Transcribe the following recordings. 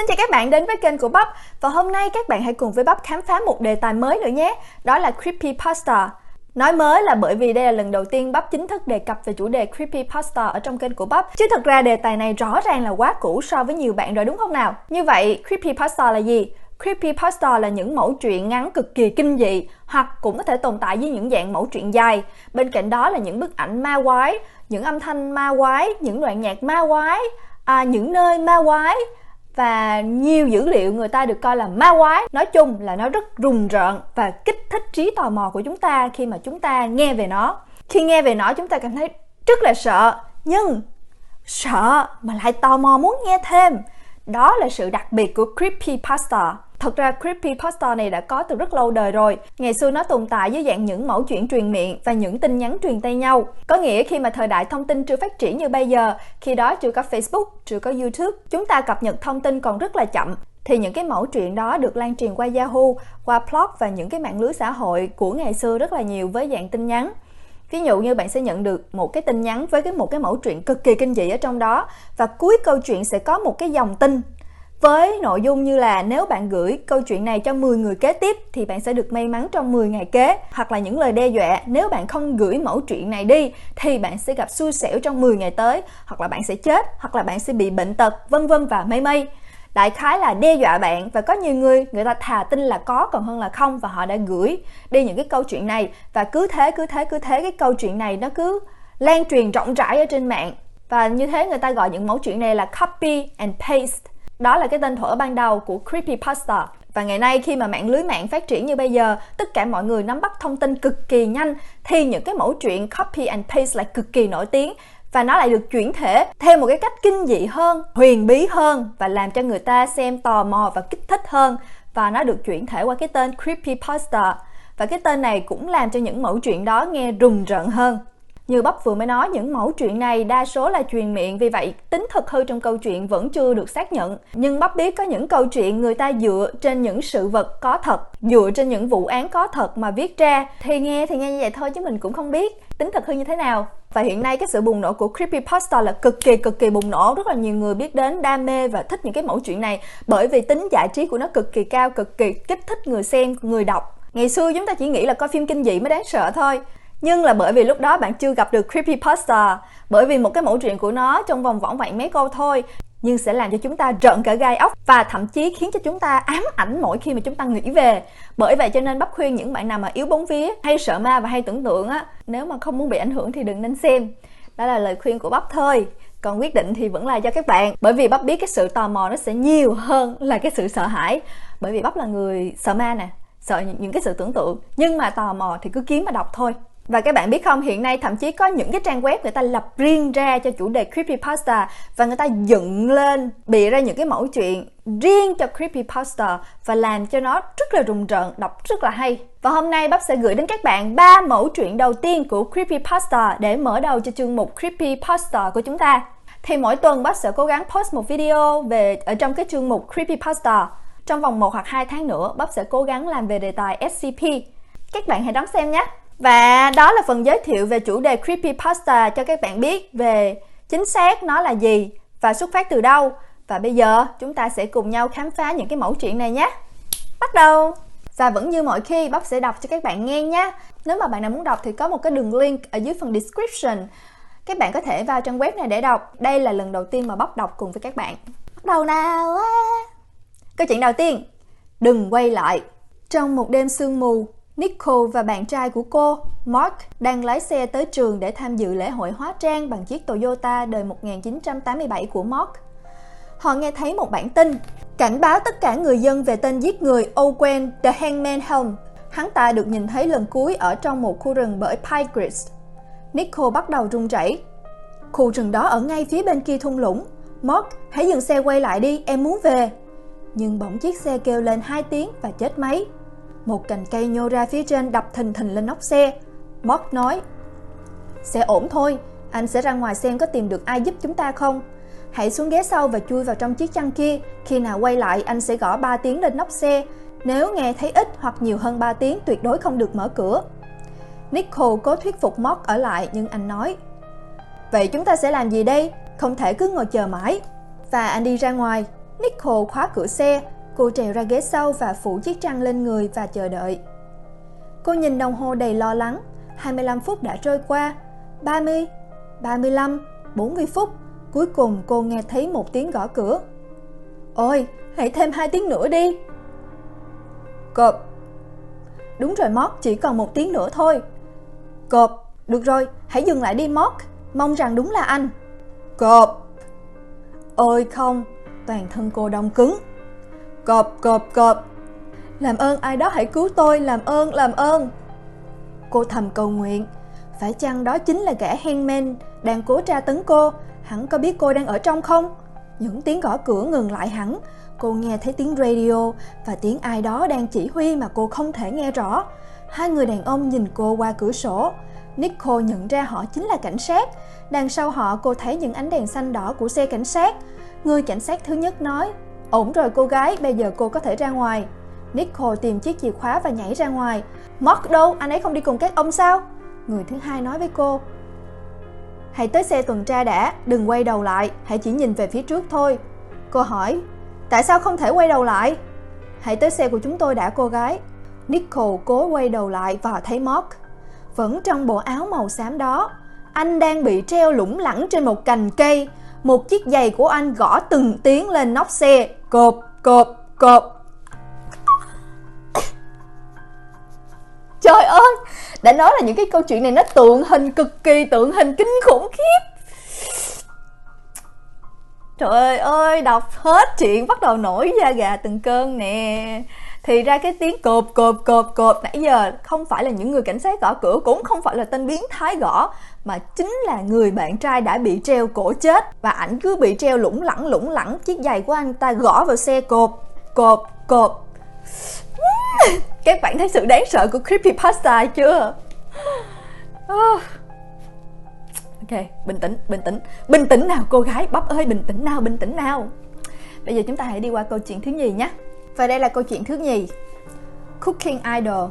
chào các bạn đến với kênh của Bắp. Và hôm nay các bạn hãy cùng với Bắp khám phá một đề tài mới nữa nhé. Đó là Creepypasta. Nói mới là bởi vì đây là lần đầu tiên Bắp chính thức đề cập về chủ đề Creepypasta ở trong kênh của Bắp. Chứ thật ra đề tài này rõ ràng là quá cũ so với nhiều bạn rồi đúng không nào? Như vậy, Creepypasta là gì? Creepypasta là những mẩu chuyện ngắn cực kỳ kinh dị, hoặc cũng có thể tồn tại với những dạng mẩu chuyện dài. Bên cạnh đó là những bức ảnh ma quái, những âm thanh ma quái, những đoạn nhạc ma quái, những nơi ma quái và nhiều dữ liệu người ta được coi là ma quái. Nói chung là nó rất rùng rợn và kích thích trí tò mò của chúng ta khi mà chúng ta nghe về nó. Khi nghe về nó chúng ta cảm thấy rất là sợ, nhưng sợ mà lại tò mò muốn nghe thêm. Đó là sự đặc biệt của Creepypasta. Thật ra Creepypasta này đã có từ rất lâu đời rồi. Ngày xưa nó tồn tại dưới dạng những mẩu chuyện truyền miệng và những tin nhắn truyền tay nhau. Có nghĩa khi mà thời đại thông tin chưa phát triển như bây giờ, khi đó chưa có Facebook, chưa có YouTube, chúng ta cập nhật thông tin còn rất là chậm, thì những cái mẩu chuyện đó được lan truyền qua Yahoo, qua blog và những cái mạng lưới xã hội của ngày xưa rất là nhiều với dạng tin nhắn. Ví dụ như bạn sẽ nhận được một cái tin nhắn với một cái mẩu chuyện cực kỳ kinh dị ở trong đó, và cuối câu chuyện sẽ có một cái dòng tin với nội dung như là nếu bạn gửi câu chuyện này cho 10 người kế tiếp thì bạn sẽ được may mắn trong 10 ngày kế. Hoặc là những lời đe dọa, nếu bạn không gửi mẩu chuyện này đi thì bạn sẽ gặp xui xẻo trong 10 ngày tới, hoặc là bạn sẽ chết, hoặc là bạn sẽ bị bệnh tật, vân vân và mây mây. Đại khái là đe dọa bạn, và có nhiều người ta thà tin là có còn hơn là không, và họ đã gửi đi những cái câu chuyện này, và cứ thế cái câu chuyện này nó cứ lan truyền rộng rãi ở trên mạng. Và như thế người ta gọi những mẫu chuyện này là copy and paste. Đó là cái tên thuở ban đầu của Creepypasta. Và ngày nay khi mà mạng lưới mạng phát triển như bây giờ, tất cả mọi người nắm bắt thông tin cực kỳ nhanh, thì những cái mẫu chuyện copy and paste lại cực kỳ nổi tiếng. Và nó lại được chuyển thể theo một cái cách kinh dị hơn, huyền bí hơn, và làm cho người ta xem tò mò và kích thích hơn. Và nó được chuyển thể qua cái tên Creepypasta. Và cái tên này cũng làm cho những mẫu chuyện đó nghe rùng rợn hơn. Như Bắp vừa mới nói, những mẫu chuyện này đa số là truyền miệng, vì vậy tính thực hư trong câu chuyện vẫn chưa được xác nhận. Nhưng Bắp biết có những câu chuyện người ta dựa trên những sự vật có thật, dựa trên những vụ án có thật mà viết ra. Thì nghe như vậy thôi chứ mình cũng không biết tính thực hư như thế nào. Và hiện nay cái sự bùng nổ của Creepypasta là cực kỳ bùng nổ. Rất là nhiều người biết đến, đam mê và thích những cái mẫu chuyện này, bởi vì tính giải trí của nó cực kỳ cao, cực kỳ kích thích người xem, người đọc. Ngày xưa chúng ta chỉ nghĩ là coi phim kinh dị mới đáng sợ thôi. Nhưng là bởi vì lúc đó bạn chưa gặp được Creepypasta, bởi vì một cái mẫu chuyện của nó trong vòng vỏn vẹn mấy câu thôi, nhưng sẽ làm cho chúng ta rợn cả gai ốc, và thậm chí khiến cho chúng ta ám ảnh mỗi khi mà chúng ta nghĩ về. Bởi vậy cho nên Bắp khuyên những bạn nào mà yếu bóng vía, hay sợ ma và hay tưởng tượng á, nếu mà không muốn bị ảnh hưởng thì đừng nên xem. Đó là lời khuyên của Bắp thôi. Còn quyết định thì vẫn là cho các bạn. Bởi vì Bắp biết cái sự tò mò nó sẽ nhiều hơn là cái sự sợ hãi. Bởi vì Bắp là người sợ ma nè, sợ những cái sự tưởng tượng, nhưng mà tò mò thì cứ kiếm mà đọc thôi. Và các bạn biết không, hiện nay thậm chí có những cái trang web người ta lập riêng ra cho chủ đề Creepypasta, và người ta dựng lên, bịa ra những cái mẫu chuyện riêng cho Creepypasta và làm cho nó rất là rùng rợn, đọc rất là hay. Và hôm nay Bắp sẽ gửi đến các bạn 3 mẫu chuyện đầu tiên của Creepypasta để mở đầu cho chương mục Creepypasta của chúng ta. Thì mỗi tuần Bắp sẽ cố gắng post một video về ở trong cái chương mục Creepypasta. Trong vòng 1 hoặc 2 tháng nữa, Bắp sẽ cố gắng làm về đề tài SCP. Các bạn hãy đón xem nhé! Và đó là phần giới thiệu về chủ đề Creepypasta, cho các bạn biết về chính xác nó là gì và xuất phát từ đâu. Và bây giờ chúng ta sẽ cùng nhau khám phá những cái mẫu chuyện này nhé. Bắt đầu! Và vẫn như mọi khi, Bắp sẽ đọc cho các bạn nghe nhé. Nếu mà bạn nào muốn đọc thì có một cái đường link ở dưới phần description. Các bạn có thể vào trang web này để đọc. Đây là lần đầu tiên mà Bắp đọc cùng với các bạn. Bắt đầu nào! Câu chuyện đầu tiên: đừng quay lại. Trong một đêm sương mù, Nicole và bạn trai của cô, Mark, đang lái xe tới trường để tham dự lễ hội hóa trang bằng chiếc Toyota đời 1987 của Mark. Họ nghe thấy một bản tin cảnh báo tất cả người dân về tên giết người Owen the Hangman Helm. Hắn ta được nhìn thấy lần cuối ở trong một khu rừng bởi Pine Ridge. Nicole bắt đầu run rẩy. Khu rừng đó ở ngay phía bên kia thung lũng. Mark, hãy dừng xe quay lại đi, em muốn về. Nhưng bỗng chiếc xe kêu lên 2 tiếng và chết máy. Một cành cây nhô ra phía trên đập thình thình lên nóc xe. Mark nói: sẽ ổn thôi, anh sẽ ra ngoài xem có tìm được ai giúp chúng ta không. Hãy xuống ghế sau và chui vào trong chiếc chăn kia. Khi nào quay lại anh sẽ gõ 3 tiếng lên nóc xe. Nếu nghe thấy ít hoặc nhiều hơn 3 tiếng tuyệt đối không được mở cửa. Nicole cố thuyết phục Mark ở lại, nhưng anh nói: vậy chúng ta sẽ làm gì đây? Không thể cứ ngồi chờ mãi. Và anh đi ra ngoài. Nicole khóa cửa xe, cô trèo ra ghế sau và phủ chiếc chăn lên người và chờ đợi. Cô nhìn đồng hồ đầy lo lắng, 25 phút đã trôi qua, 30, 35, 40 phút, cuối cùng cô nghe thấy một tiếng gõ cửa. Ôi, hãy thêm 2 tiếng nữa đi. Cộp. Đúng rồi Mark, chỉ còn 1 tiếng nữa thôi. Cộp. Được rồi, hãy dừng lại đi Mark, mong rằng đúng là anh. Cộp. Ôi không, toàn thân cô đông cứng. Cộp, cộp, cộp. Làm ơn ai đó hãy cứu tôi, làm ơn, làm ơn. Cô thầm cầu nguyện. Phải chăng đó chính là gã hangman đang cố tra tấn cô? Hắn có biết cô đang ở trong không? Những tiếng gõ cửa ngừng lại hẳn. Cô nghe thấy tiếng radio và tiếng ai đó đang chỉ huy mà cô không thể nghe rõ. 2 người đàn ông nhìn cô qua cửa sổ. Nicole nhận ra họ chính là cảnh sát. Đằng sau họ cô thấy những ánh đèn xanh đỏ của xe cảnh sát. Người cảnh sát thứ nhất nói, ổn rồi cô gái, bây giờ cô có thể ra ngoài. Nicole tìm chiếc chìa khóa và nhảy ra ngoài. Mark đâu, anh ấy không đi cùng các ông sao? Người thứ hai nói với cô, hãy tới xe tuần tra đã, đừng quay đầu lại, hãy chỉ nhìn về phía trước thôi. Cô hỏi, tại sao không thể quay đầu lại? Hãy tới xe của chúng tôi đã cô gái. Nicole cố quay đầu lại và thấy Mark. Vẫn trong bộ áo màu xám đó, anh đang bị treo lủng lẳng trên một cành cây. Một chiếc giày của anh gõ từng tiếng lên nóc xe. Cộp, cộp, cộp. Trời ơi, đã nói là những cái câu chuyện này nó tượng hình, cực kỳ tượng hình, kinh khủng khiếp. Trời ơi, đọc hết chuyện bắt đầu nổi da gà từng cơn nè. Thì ra cái tiếng cộp cộp cộp cộp nãy giờ không phải là những người cảnh sát gõ cửa, cũng không phải là tên biến thái gõ, mà chính là người bạn trai đã bị treo cổ chết. Và ảnh cứ bị treo lủng lẳng, chiếc giày của anh ta gõ vào xe cộp cộp cộp. Các bạn thấy sự đáng sợ của creepypasta chưa? Ok, bình tĩnh nào cô gái, Bắp ơi, bình tĩnh nào. Bây giờ chúng ta hãy đi qua câu chuyện thứ nhì nhé. Và đây là câu chuyện thứ nhì, Cooking Idol.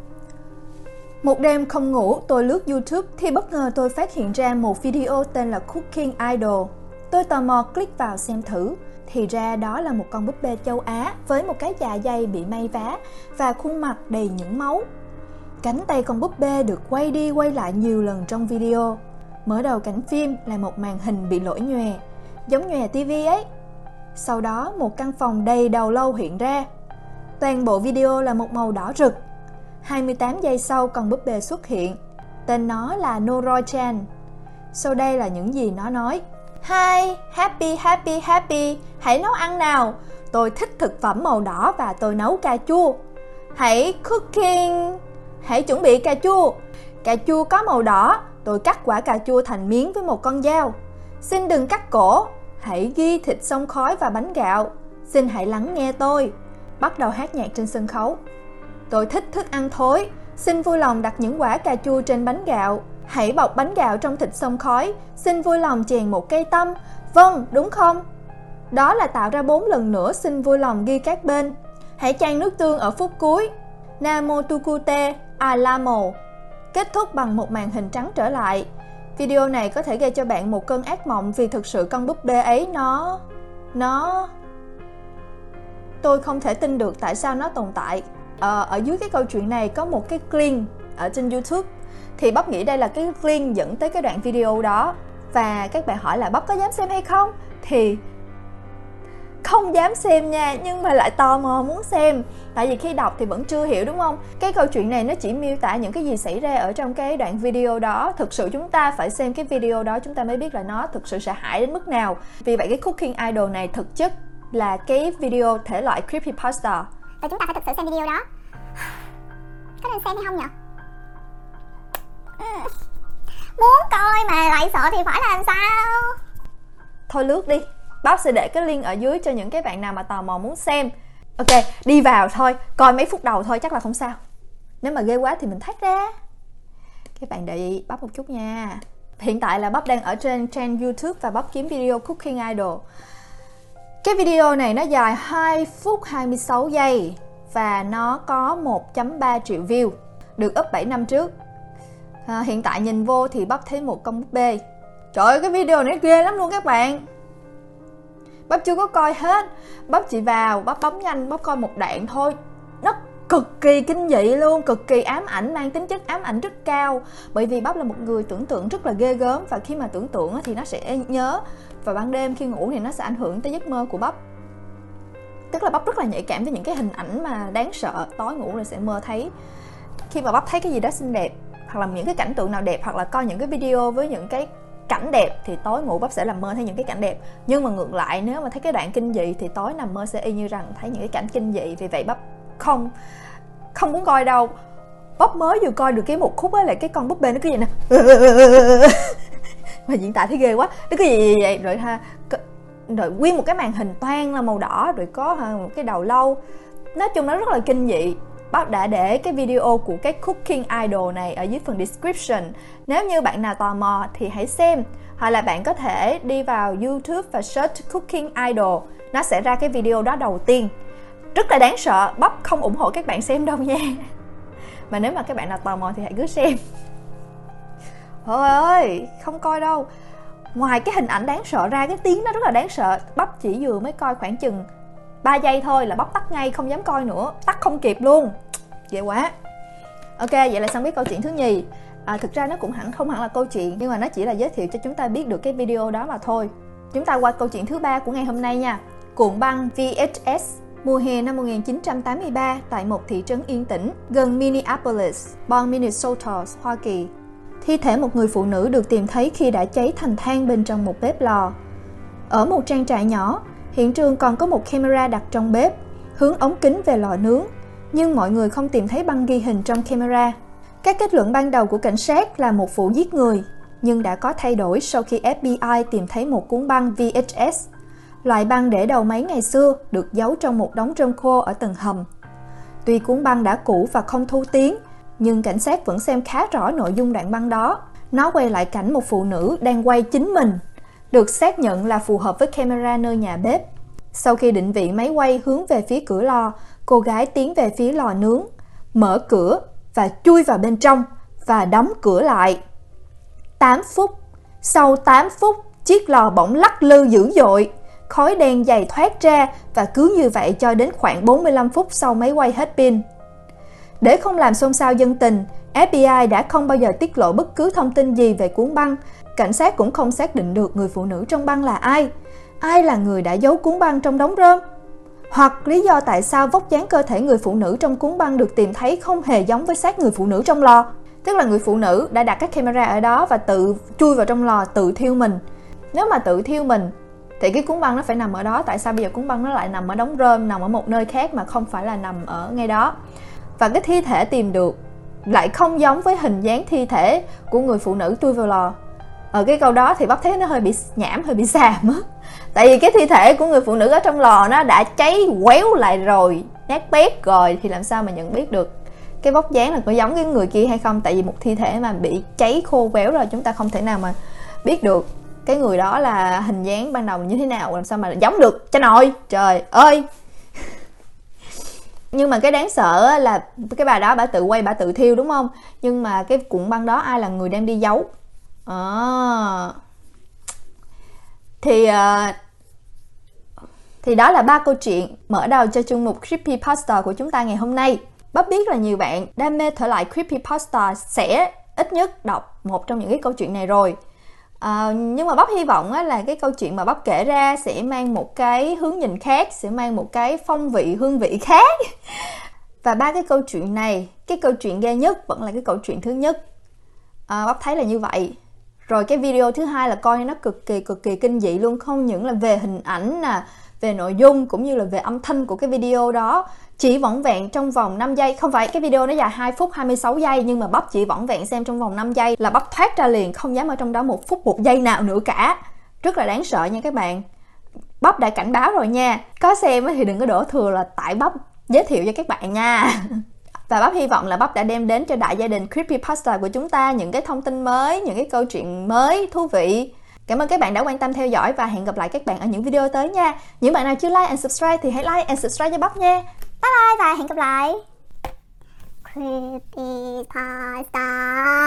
Một đêm không ngủ, tôi lướt YouTube thì bất ngờ tôi phát hiện ra một video tên là Cooking Idol. Tôi tò mò click vào xem thử. Thì ra đó là một con búp bê châu Á với một cái dạ dày bị may vá và khuôn mặt đầy những máu. Cánh tay con búp bê được quay đi quay lại nhiều lần trong video. Mở đầu cảnh phim là một màn hình bị lỗi nhòe, giống nhòe tivi ấy. Sau đó một căn phòng đầy đầu lâu hiện ra. Toàn bộ video là một màu đỏ rực. 28 giây sau con búp bê xuất hiện. Tên nó là Noro-chan. Sau đây là những gì nó nói. Hi, happy, happy, happy. Hãy nấu ăn nào. Tôi thích thực phẩm màu đỏ và tôi nấu cà chua. Hãy cooking. Hãy chuẩn bị cà chua. Cà chua có màu đỏ. Tôi cắt quả cà chua thành miếng với một con dao. Xin đừng cắt cổ. Hãy ghi thịt xông khói và bánh gạo. Xin hãy lắng nghe tôi. Bắt đầu hát nhạc trên sân khấu. Tôi thích thức ăn thối. Xin vui lòng đặt những quả cà chua trên bánh gạo. Hãy bọc bánh gạo trong thịt xông khói. Xin vui lòng chèn một cây tăm. Vâng, đúng không? Đó là tạo ra 4 lần nữa. Xin vui lòng ghi các bên. Hãy chan nước tương ở phút cuối. Namo tukute alamo. Kết thúc bằng một màn hình trắng trở lại. Video này có thể gây cho bạn một cơn ác mộng vì thực sự con búp bê ấy nó... Tôi không thể tin được tại sao nó tồn tại. Ở dưới cái câu chuyện này có một cái link ở trên YouTube. Thì Bắp nghĩ đây là cái link dẫn tới cái đoạn video đó. Và các bạn hỏi là Bắp có dám xem hay không? Thì không dám xem nha, nhưng mà lại tò mò muốn xem. Tại vì khi đọc thì vẫn chưa hiểu, đúng không? Cái câu chuyện này nó chỉ miêu tả những cái gì xảy ra ở trong cái đoạn video đó. Thực sự chúng ta phải xem cái video đó chúng ta mới biết là nó thực sự sợ hãi đến mức nào. Vì vậy cái Cooking Idol này thực chất là cái video thể loại creepypasta. Và chúng ta phải thực sự xem video đó. Có nên xem hay không nhỉ? Muốn coi mà lại sợ thì phải làm sao? Thôi lướt đi. Bắp sẽ để cái link ở dưới cho những cái bạn nào mà tò mò muốn xem. Ok, đi vào thôi, coi mấy phút đầu thôi chắc là không sao. Nếu mà ghê quá thì mình thách ra. Các bạn đợi Bắp một chút nha. Hiện tại là Bắp đang ở trên trang YouTube và Bắp kiếm video Cooking Idol. Cái video này nó dài 2 phút 26 giây và nó có 1.3 triệu view, được up 7 năm trước. Hiện tại nhìn vô thì Bắp thấy một con búp bê. Trời ơi, cái video này ghê lắm luôn các bạn. Bắp chưa có coi hết. Bắp chỉ vào, bắp bấm nhanh, bắp coi một đoạn thôi. Nó cực kỳ kinh dị luôn, cực kỳ ám ảnh, mang tính chất ám ảnh rất cao. Bởi vì bắp là một người tưởng tượng rất là ghê gớm, và khi mà tưởng tượng thì nó sẽ nhớ, và ban đêm khi ngủ thì nó sẽ ảnh hưởng tới giấc mơ của bắp. Tức là bắp rất là nhạy cảm với những cái hình ảnh mà đáng sợ, tối ngủ rồi sẽ mơ thấy. Khi mà bắp thấy cái gì đó xinh đẹp, hoặc là những cái cảnh tượng nào đẹp, hoặc là coi những cái video với những cái cảnh đẹp, thì tối ngủ bắp sẽ làm mơ thấy những cái cảnh đẹp. Nhưng mà ngược lại, nếu mà thấy cái đoạn kinh dị thì tối nằm mơ sẽ y như rằng thấy những cái cảnh kinh dị. Vì vậy bắp không muốn coi đâu. Bắp mới vừa coi được cái một khúc á, là cái con búp bê nó cứ vậy nè mà diễn tả thấy ghê quá, nó cứ gì vậy rồi ha, rồi nguyên một cái màn hình toan là màu đỏ, rồi có một cái đầu lâu. Nói chung nó rất là kinh dị. Bắp đã để cái video của cái Cooking Idol này ở dưới phần description. Nếu như bạn nào tò mò thì hãy xem. Hoặc là bạn có thể đi vào YouTube và search Cooking Idol. Nó sẽ ra cái video đó đầu tiên. Rất là đáng sợ. Bắp không ủng hộ các bạn xem đâu nha. Mà nếu mà các bạn nào tò mò thì hãy cứ xem. Thôi ơi, không coi đâu. Ngoài cái hình ảnh đáng sợ ra, cái tiếng nó rất là đáng sợ. Bắp chỉ vừa mới coi khoảng chừng 3 giây thôi là bắp tắt ngay, không dám coi nữa. Tắt không kịp luôn. Ghê quá. Ok, vậy là xong cái câu chuyện thứ nhì. Thực ra nó cũng không hẳn là câu chuyện, nhưng mà nó chỉ là giới thiệu cho chúng ta biết được cái video đó mà thôi. Chúng ta qua câu chuyện thứ 3 của ngày hôm nay nha. Cuộn băng VHS. Mùa hè năm 1983 tại một thị trấn yên tĩnh gần Minneapolis, bang Minnesota, Hoa Kỳ. Thi thể một người phụ nữ được tìm thấy khi đã cháy thành than bên trong một bếp lò. Ở một trang trại nhỏ, hiện trường còn có một camera đặt trong bếp, hướng ống kính về lò nướng, nhưng mọi người không tìm thấy băng ghi hình trong camera. Các kết luận ban đầu của cảnh sát là một vụ giết người, nhưng đã có thay đổi sau khi FBI tìm thấy một cuốn băng VHS. Loại băng để đầu máy ngày xưa được giấu trong một đống rơm khô ở tầng hầm. Tuy cuốn băng đã cũ và không thu tiếng, nhưng cảnh sát vẫn xem khá rõ nội dung đoạn băng đó. Nó quay lại cảnh một phụ nữ đang quay chính mình, được xác nhận là phù hợp với camera nơi nhà bếp. Sau khi định vị máy quay hướng về phía cửa lò, cô gái tiến về phía lò nướng, mở cửa và chui vào bên trong và đóng cửa lại. 8 phút. Sau 8 phút, chiếc lò bỗng lắc lư dữ dội. Khói đen dày thoát ra và cứ như vậy cho đến khoảng 45 phút sau máy quay hết pin. Để không làm xôn xao dân tình, FBI đã không bao giờ tiết lộ bất cứ thông tin gì về cuốn băng. Cảnh sát cũng không xác định được người phụ nữ trong băng là ai. Ai là người đã giấu cuốn băng trong đống rơm? Hoặc lý do tại sao vóc dáng cơ thể người phụ nữ trong cuốn băng được tìm thấy không hề giống với xác người phụ nữ trong lò. Tức là người phụ nữ đã đặt các camera ở đó và tự chui vào trong lò, tự thiêu mình. Nếu mà tự thiêu mình thì cái cuốn băng nó phải nằm ở đó. Tại sao bây giờ cuốn băng nó lại nằm ở đống rơm, nằm ở một nơi khác mà không phải là nằm ở ngay đó? Và cái thi thể tìm được lại không giống với hình dáng thi thể của người phụ nữ chui vào lò. Ở cái câu đó thì bác thấy nó hơi bị nhảm, hơi bị xàm á. Tại vì cái thi thể của người phụ nữ ở trong lò nó đã cháy quéo lại rồi, nát bét rồi, thì làm sao mà nhận biết được cái vóc dáng là có giống cái người kia hay không. Tại vì một thi thể mà bị cháy khô quéo rồi, chúng ta không thể nào mà biết được cái người đó là hình dáng ban đầu như thế nào, làm sao mà giống được cha nội, trời ơi. Nhưng mà cái đáng sợ là cái bà đó bà tự quay, bà tự thiêu đúng không? Nhưng mà cái cuộn băng đó ai là người đang đi giấu? Thì đó là 3 câu chuyện mở đầu cho chương mục Creepypasta của chúng ta ngày hôm nay. Bắp biết là nhiều bạn đam mê thể loại Creepypasta sẽ ít nhất đọc một trong những cái câu chuyện này rồi. Nhưng mà bắp hy vọng là cái câu chuyện mà bắp kể ra sẽ mang một cái hướng nhìn khác, sẽ mang một cái phong vị, hương vị khác. Và 3 cái câu chuyện này, cái câu chuyện ghê nhất vẫn là cái câu chuyện thứ nhất. Bắp thấy là như vậy. Rồi cái video thứ hai là coi nó cực kỳ kinh dị luôn. Không những là về hình ảnh nè, về nội dung cũng như là về âm thanh của cái video đó. Chỉ vỏn vẹn trong vòng 5 giây. Không phải, cái video nó dài 2 phút 26 giây. Nhưng mà bắp chỉ vỏn vẹn xem trong vòng 5 giây là bắp thoát ra liền. Không dám ở trong đó 1 phút 1 giây nào nữa cả. Rất là đáng sợ nha các bạn. Bắp đã cảnh báo rồi nha. Có xem thì đừng có đổ thừa là tại bắp giới thiệu cho các bạn nha. Và bắp hy vọng là bắp đã đem đến cho đại gia đình Creepypasta của chúng ta những cái thông tin mới, những cái câu chuyện mới, thú vị. Cảm ơn các bạn đã quan tâm theo dõi và hẹn gặp lại các bạn ở những video tới nha. Những bạn nào chưa like and subscribe thì hãy like and subscribe cho bắp nha. Bye bye và hẹn gặp lại. Creepypasta.